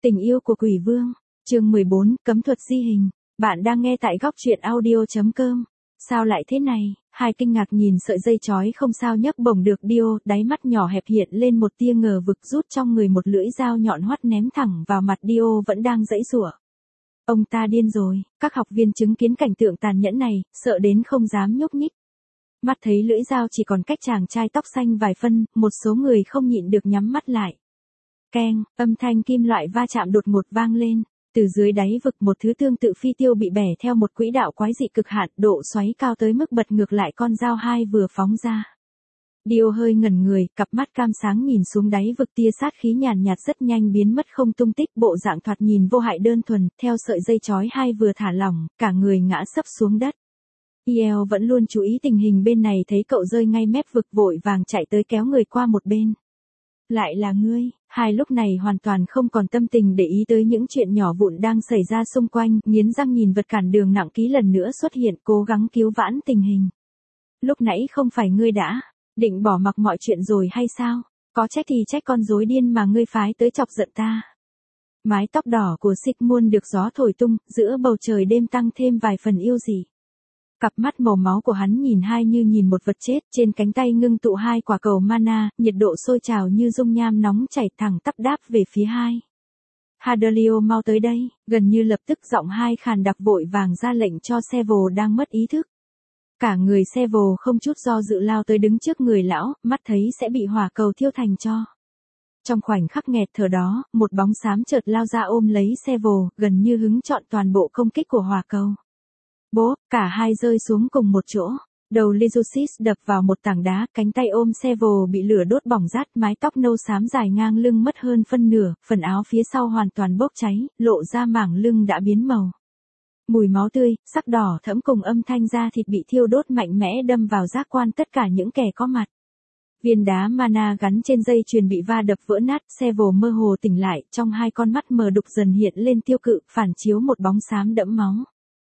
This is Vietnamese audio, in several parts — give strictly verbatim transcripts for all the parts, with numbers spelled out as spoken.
Tình yêu của quỷ vương, chương mười bốn, cấm thuật di hình. Bạn đang nghe tại góc truyện audio chấm com. Sao lại thế này? Hai kinh ngạc nhìn sợi dây chói không sao nhấc bổng được Dio, đáy mắt nhỏ hẹp hiện lên một tia ngờ vực, rút trong người một lưỡi dao nhọn hoắt ném thẳng vào mặt Dio vẫn đang giãy giụa. Ông ta điên rồi, các học viên chứng kiến cảnh tượng tàn nhẫn này, sợ đến không dám nhúc nhích. Mắt thấy lưỡi dao chỉ còn cách chàng trai tóc xanh vài phân, một số người không nhịn được nhắm mắt lại. Keng, âm thanh kim loại va chạm đột ngột vang lên. Từ dưới đáy vực một thứ tương tự phi tiêu bị bẻ theo một quỹ đạo quái dị cực hạn, độ xoáy cao tới mức bật ngược lại con dao hai vừa phóng ra. Dio hơi ngẩn người, cặp mắt cam sáng nhìn xuống đáy vực, tia sát khí nhàn nhạt rất nhanh biến mất không tung tích, bộ dạng thoạt nhìn vô hại đơn thuần, theo sợi dây chói hai vừa thả lỏng, cả người ngã sấp xuống đất. Iel vẫn luôn chú ý tình hình bên này, thấy cậu rơi ngay mép vực vội vàng chạy tới kéo người qua một bên. Lại là ngươi, hai lúc này hoàn toàn không còn tâm tình để ý tới những chuyện nhỏ vụn đang xảy ra xung quanh, nghiến răng nhìn vật cản đường nặng ký lần nữa xuất hiện, cố gắng cứu vãn tình hình. Lúc nãy không phải ngươi đã định bỏ mặc mọi chuyện rồi hay sao? Có trách thì trách con rối điên mà ngươi phái tới chọc giận ta. Mái tóc đỏ của Sigmund được gió thổi tung, giữa bầu trời đêm tăng thêm vài phần yêu dị. Cặp mắt màu máu của hắn nhìn hai như nhìn một vật chết, trên cánh tay ngưng tụ hai quả cầu mana, nhiệt độ sôi trào như dung nham nóng chảy thẳng tắp đáp về phía hai. Hadalio mau tới đây, gần như lập tức giọng hai khàn đặc vội vàng ra lệnh cho Seville đang mất ý thức. Cả người Seville không chút do dự lao tới đứng trước người lão, mắt thấy sẽ bị hỏa cầu thiêu thành tro. Trong khoảnh khắc nghẹt thở đó, một bóng xám chợt lao ra ôm lấy Seville, gần như hứng trọn toàn bộ công kích của hỏa cầu. Bố, cả hai rơi xuống cùng một chỗ. Đầu Lycosis đập vào một tảng đá, cánh tay ôm Seville bị lửa đốt bỏng rát, mái tóc nâu xám dài ngang lưng mất hơn phân nửa, phần áo phía sau hoàn toàn bốc cháy, lộ ra mảng lưng đã biến màu. Mùi máu tươi, sắc đỏ thẫm cùng âm thanh da thịt bị thiêu đốt mạnh mẽ đâm vào giác quan tất cả những kẻ có mặt. Viên đá mana gắn trên dây chuyền bị va đập vỡ nát, Seville mơ hồ tỉnh lại, trong hai con mắt mờ đục dần hiện lên tiêu cự, phản chiếu một bóng xám đẫm máu.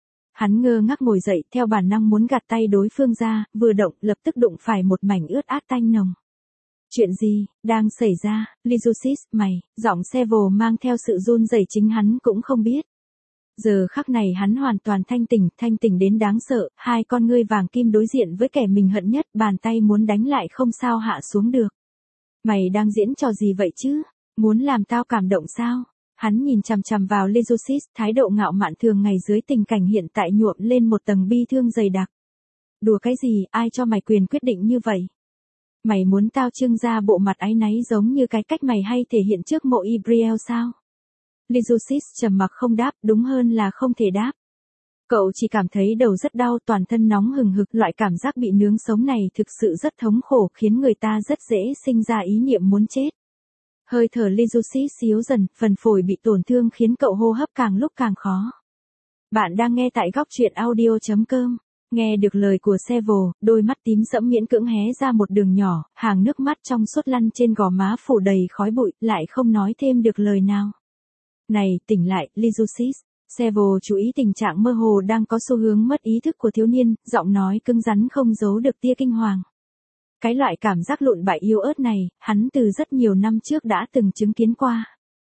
Hắn ngơ ngác ngồi dậy, theo bản năng muốn gạt tay đối phương ra, vừa động, lập tức đụng phải một mảnh ướt át tanh nồng. Chuyện gì, đang xảy ra, Lycosis, mày, giọng Seville mang theo sự run rẩy chính hắn cũng không biết. Giờ khắc này hắn hoàn toàn thanh tỉnh, thanh tỉnh đến đáng sợ, hai con ngươi vàng kim đối diện với kẻ mình hận nhất, bàn tay muốn đánh lại không sao hạ xuống được. Mày đang diễn trò gì vậy chứ? Muốn làm tao cảm động sao? Hắn nhìn chằm chằm vào Lycosis, thái độ ngạo mạn thường ngày dưới tình cảnh hiện tại nhuộm lên một tầng bi thương dày đặc. Đùa cái gì, ai cho mày quyền quyết định như vậy? Mày muốn tao trưng ra bộ mặt áy náy giống như cái cách mày hay thể hiện trước mộ Ibriel sao? Lycosis trầm mặc không đáp, đúng hơn là không thể đáp. Cậu chỉ cảm thấy đầu rất đau, toàn thân nóng hừng hực, loại cảm giác bị nướng sống này thực sự rất thống khổ, khiến người ta rất dễ sinh ra ý niệm muốn chết. Hơi thở Lycosis yếu dần, phần phổi bị tổn thương khiến cậu hô hấp càng lúc càng khó. Bạn đang nghe tại góc truyện audio chấm com. Nghe được lời của Seville, đôi mắt tím sẫm miễn cưỡng hé ra một đường nhỏ, hàng nước mắt trong suốt lăn trên gò má phủ đầy khói bụi, lại không nói thêm được lời nào. Này, tỉnh lại, Lycosis. Seville chú ý tình trạng mơ hồ đang có xu hướng mất ý thức của thiếu niên, giọng nói cứng rắn không giấu được tia kinh hoàng. Cái loại cảm giác lụn bại yếu ớt này, hắn từ rất nhiều năm trước đã từng chứng kiến qua.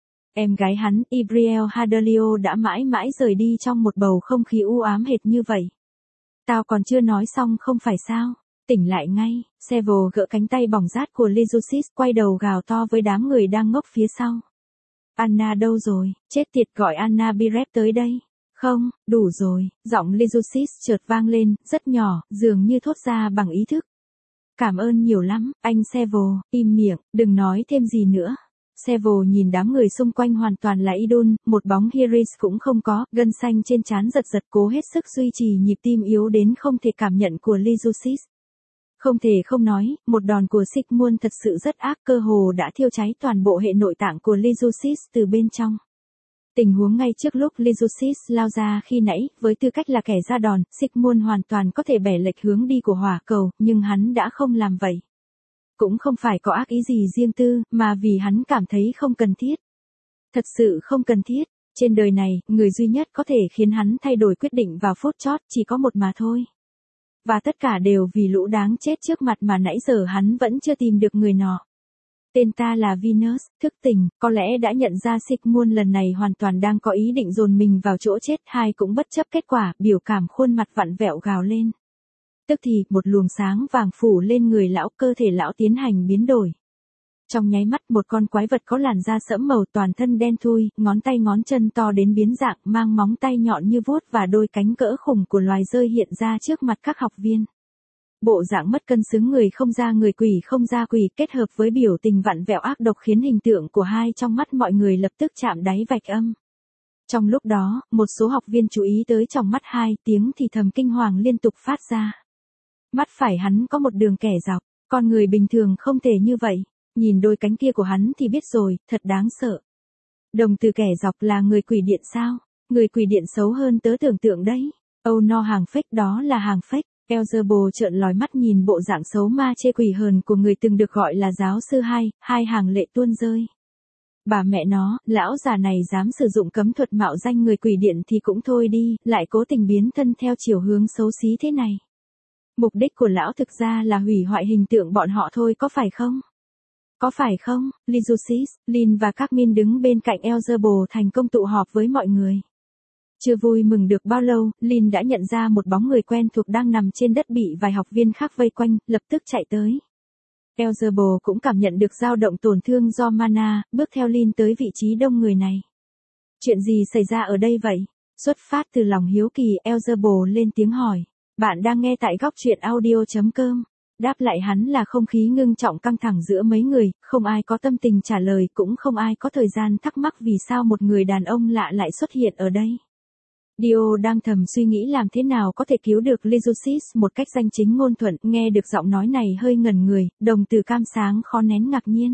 Em gái hắn, Ibriel Hadalio đã mãi mãi rời đi trong một bầu không khí u ám hệt như vậy. Tao còn chưa nói xong không phải sao? Tỉnh lại ngay, Seville gỡ cánh tay bỏng rát của Lycosis, quay đầu gào to với đám người đang ngốc phía sau. Anna đâu rồi, chết tiệt, gọi Anna Birep tới đây. Không, đủ rồi, giọng Lycosis chợt vang lên, rất nhỏ, dường như thốt ra bằng ý thức. Cảm ơn nhiều lắm, anh Seville, im miệng, đừng nói thêm gì nữa. Seville nhìn đám người xung quanh hoàn toàn là idol, một bóng Iris cũng không có, gân xanh trên trán giật giật cố hết sức duy trì nhịp tim yếu đến không thể cảm nhận của Lycosis. Không thể không nói, một đòn của Sigmund thật sự rất ác, cơ hồ đã thiêu cháy toàn bộ hệ nội tạng của Lycosis từ bên trong. Tình huống ngay trước lúc Lycosis lao ra khi nãy, với tư cách là kẻ ra đòn, Sigmund hoàn toàn có thể bẻ lệch hướng đi của hỏa cầu, nhưng hắn đã không làm vậy. Cũng không phải có ác ý gì riêng tư, mà vì hắn cảm thấy không cần thiết. Thật sự không cần thiết. Trên đời này, người duy nhất có thể khiến hắn thay đổi quyết định vào phút chót chỉ có một mà thôi. Và tất cả đều vì lũ đáng chết trước mặt mà nãy giờ hắn vẫn chưa tìm được người nọ. Tên ta là Venus, thức tỉnh, có lẽ đã nhận ra Sigmund lần này hoàn toàn đang có ý định dồn mình vào chỗ chết. Hai cũng bất chấp kết quả, biểu cảm khuôn mặt vặn vẹo gào lên. Tức thì, một luồng sáng vàng phủ lên người lão, cơ thể lão tiến hành biến đổi. Trong nháy mắt, một con quái vật có làn da sẫm màu, toàn thân đen thui, ngón tay ngón chân to đến biến dạng, mang móng tay nhọn như vuốt và đôi cánh cỡ khủng của loài rơi hiện ra trước mặt các học viên. Bộ dạng mất cân xứng người không ra người quỷ không ra quỷ kết hợp với biểu tình vặn vẹo ác độc khiến hình tượng của hai trong mắt mọi người lập tức chạm đáy vạch âm. Trong lúc đó, một số học viên chú ý tới trong mắt hai, tiếng thì thầm kinh hoàng liên tục phát ra. Mắt phải hắn có một đường kẻ dọc, con người bình thường không thể như vậy, nhìn đôi cánh kia của hắn thì biết rồi, thật đáng sợ. Đồng từ kẻ dọc là người quỷ điện sao? Người quỷ điện xấu hơn tớ tưởng tượng đấy. Oh no, hàng fake, đó là hàng fake. Elzebo trợn lòi mắt nhìn bộ dạng xấu ma chê quỷ hờn của người từng được gọi là giáo sư hai, hai hàng lệ tuôn rơi. Bà mẹ nó, lão già này dám sử dụng cấm thuật mạo danh người quỷ điện thì cũng thôi đi, lại cố tình biến thân theo chiều hướng xấu xí thế này. Mục đích của lão thực ra là hủy hoại hình tượng bọn họ thôi có phải không? Có phải không? Lizusis, Lin và Carmin đứng bên cạnh Elzebo thành công tụ họp với mọi người. Chưa vui mừng được bao lâu, Lin đã nhận ra một bóng người quen thuộc đang nằm trên đất bị vài học viên khác vây quanh, lập tức chạy tới. Elzebo cũng cảm nhận được dao động tổn thương do mana, bước theo Lin tới vị trí đông người này. Chuyện gì xảy ra ở đây vậy? Xuất phát từ lòng hiếu kỳ, Elzebo lên tiếng hỏi. Bạn đang nghe tại góc truyện audio chấm com. Đáp lại hắn là không khí ngưng trọng căng thẳng giữa mấy người, không ai có tâm tình trả lời, cũng không ai có thời gian thắc mắc vì sao một người đàn ông lạ lại xuất hiện ở đây. Dio đang thầm suy nghĩ làm thế nào có thể cứu được Lizusis một cách danh chính ngôn thuận, nghe được giọng nói này hơi ngẩn người, đồng tử cam sáng khó nén ngạc nhiên.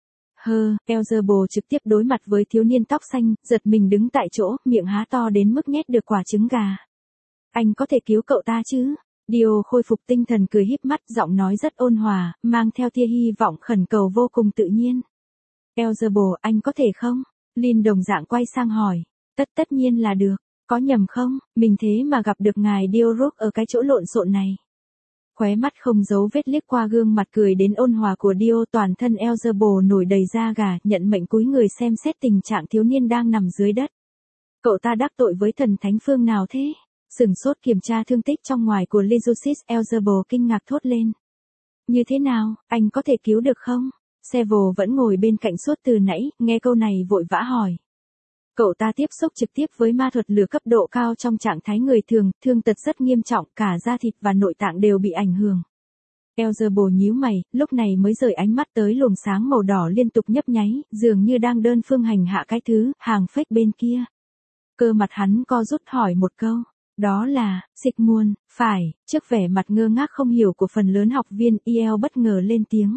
Hơ, Elzebo trực tiếp đối mặt với thiếu niên tóc xanh, giật mình đứng tại chỗ, miệng há to đến mức nhét được quả trứng gà. Anh có thể cứu cậu ta chứ? Dio khôi phục tinh thần cười híp mắt, giọng nói rất ôn hòa, mang theo tia hy vọng khẩn cầu vô cùng tự nhiên. Elzebo, anh có thể không? Lin đồng dạng quay sang hỏi. Tất tất nhiên là được. Có nhầm không, mình thế mà gặp được ngài Diorok ở cái chỗ lộn xộn này. Khóe mắt không giấu vết liếc qua gương mặt cười đến ôn hòa của Dio, toàn thân Elzebo nổi đầy da gà, nhận mệnh cúi người xem xét tình trạng thiếu niên đang nằm dưới đất. Cậu ta đắc tội với thần thánh phương nào thế? Sừng sốt kiểm tra thương tích trong ngoài của Lizusis, Elzebo kinh ngạc thốt lên. Như thế nào, anh có thể cứu được không? Seville vẫn ngồi bên cạnh suốt từ nãy, nghe câu này vội vã hỏi. Cậu ta tiếp xúc trực tiếp với ma thuật lửa cấp độ cao trong trạng thái người thường, thương tật rất nghiêm trọng, cả da thịt và nội tạng đều bị ảnh hưởng. Elzebo nhíu mày, lúc này mới rời ánh mắt tới luồng sáng màu đỏ liên tục nhấp nháy, dường như đang đơn phương hành hạ cái thứ, hàng fake bên kia. Cơ mặt hắn co rút hỏi một câu. Đó là, Sigmund, phải, trước vẻ mặt ngơ ngác không hiểu của phần lớn học viên, El bất ngờ lên tiếng.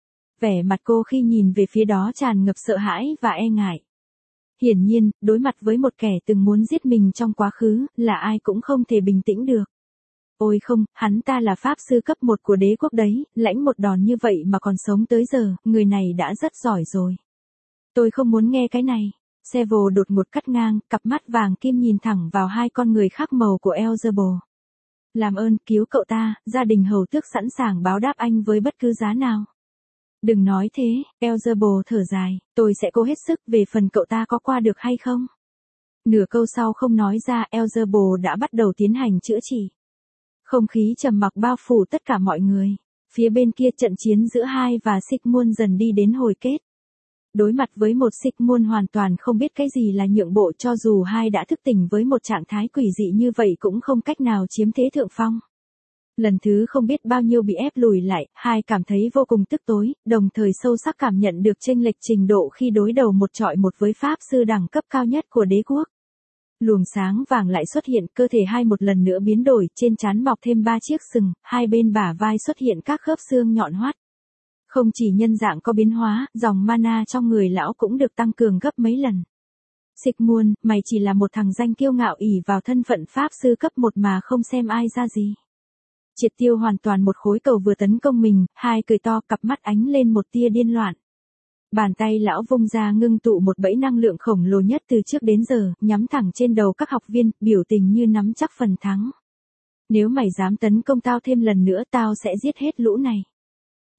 Vẻ mặt cô khi nhìn về phía đó tràn ngập sợ hãi và e ngại. Hiển nhiên, đối mặt với một kẻ từng muốn giết mình trong quá khứ, là ai cũng không thể bình tĩnh được. Ôi không, hắn ta là pháp sư cấp một của đế quốc đấy, lãnh một đòn như vậy mà còn sống tới giờ, người này đã rất giỏi rồi. Tôi không muốn nghe cái này. Seville đột ngột cắt ngang, cặp mắt vàng kim nhìn thẳng vào hai con người khác màu của Elzebo. Làm ơn, cứu cậu ta, gia đình hầu tước sẵn sàng báo đáp anh với bất cứ giá nào. Đừng nói thế, Elzebo thở dài, tôi sẽ cố hết sức, về phần cậu ta có qua được hay không. Nửa câu sau không nói ra, Elzebo đã bắt đầu tiến hành chữa trị. Không khí trầm mặc bao phủ tất cả mọi người. Phía bên kia trận chiến giữa hai và Sigmund dần đi đến hồi kết. Đối mặt với một Sigmund hoàn toàn không biết cái gì là nhượng bộ, cho dù hai đã thức tỉnh với một trạng thái quỷ dị như vậy cũng không cách nào chiếm thế thượng phong. Lần thứ không biết bao nhiêu bị ép lùi lại, hai cảm thấy vô cùng tức tối, đồng thời sâu sắc cảm nhận được chênh lệch trình độ khi đối đầu một trọi một với pháp sư đẳng cấp cao nhất của đế quốc. Luồng sáng vàng lại xuất hiện, cơ thể hai một lần nữa biến đổi, trên trán mọc thêm ba chiếc sừng, hai bên bả vai xuất hiện các khớp xương nhọn hoắt. Không chỉ nhân dạng có biến hóa, dòng mana trong người lão cũng được tăng cường gấp mấy lần. Sigmund, mày chỉ là một thằng danh kiêu ngạo ỷ vào thân phận pháp sư cấp một mà không xem ai ra gì. Triệt tiêu hoàn toàn một khối cầu vừa tấn công mình, hai cười to, cặp mắt ánh lên một tia điên loạn. Bàn tay lão vung ra ngưng tụ một bẫy năng lượng khổng lồ nhất từ trước đến giờ, nhắm thẳng trên đầu các học viên, biểu tình như nắm chắc phần thắng. Nếu mày dám tấn công tao thêm lần nữa tao sẽ giết hết lũ này.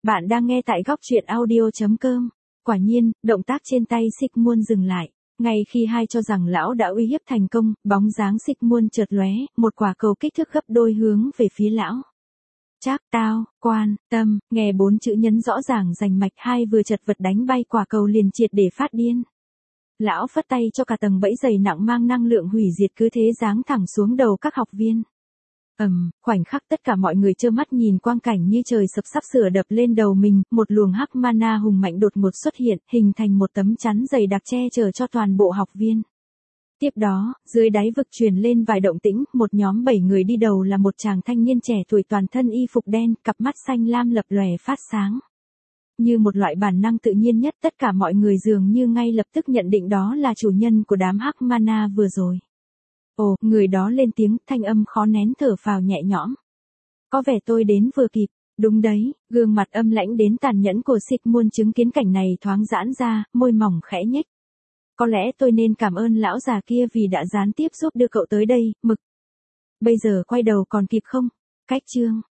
Bạn đang nghe tại góc truyện audio chấm com. Quả nhiên, động tác trên tay Sigmund dừng lại. Ngay khi hai cho rằng lão đã uy hiếp thành công, bóng dáng Sigmund chợt lóe, một quả cầu kích thước gấp đôi hướng về phía lão. Chắc tao, quan, tâm, nghe bốn chữ nhấn rõ ràng rành mạch, hai vừa chật vật đánh bay quả cầu liền triệt để phát điên. Lão phất tay cho cả tầng bẫy dày nặng mang năng lượng hủy diệt cứ thế giáng thẳng xuống đầu các học viên. Ầm, um, khoảnh khắc tất cả mọi người trơ mắt nhìn quang cảnh như trời sập sắp sửa đập lên đầu mình, một luồng hắc mana hùng mạnh đột ngột xuất hiện, hình thành một tấm chắn dày đặc che chở cho toàn bộ học viên. Tiếp đó, dưới đáy vực truyền lên vài động tĩnh, một nhóm bảy người đi đầu là một chàng thanh niên trẻ tuổi toàn thân y phục đen, cặp mắt xanh lam lập lòe phát sáng. Như một loại bản năng tự nhiên nhất, tất cả mọi người dường như ngay lập tức nhận định đó là chủ nhân của đám hắc mana vừa rồi. Ồ, người đó lên tiếng, thanh âm khó nén thở phào nhẹ nhõm. Có vẻ tôi đến vừa kịp. Đúng đấy, gương mặt âm lãnh đến tàn nhẫn của Sigmund chứng kiến cảnh này thoáng giãn ra, môi mỏng khẽ nhếch. Có lẽ tôi nên cảm ơn lão già kia vì đã gián tiếp giúp đưa cậu tới đây, Mực. Bây giờ quay đầu còn kịp không? Cách chương.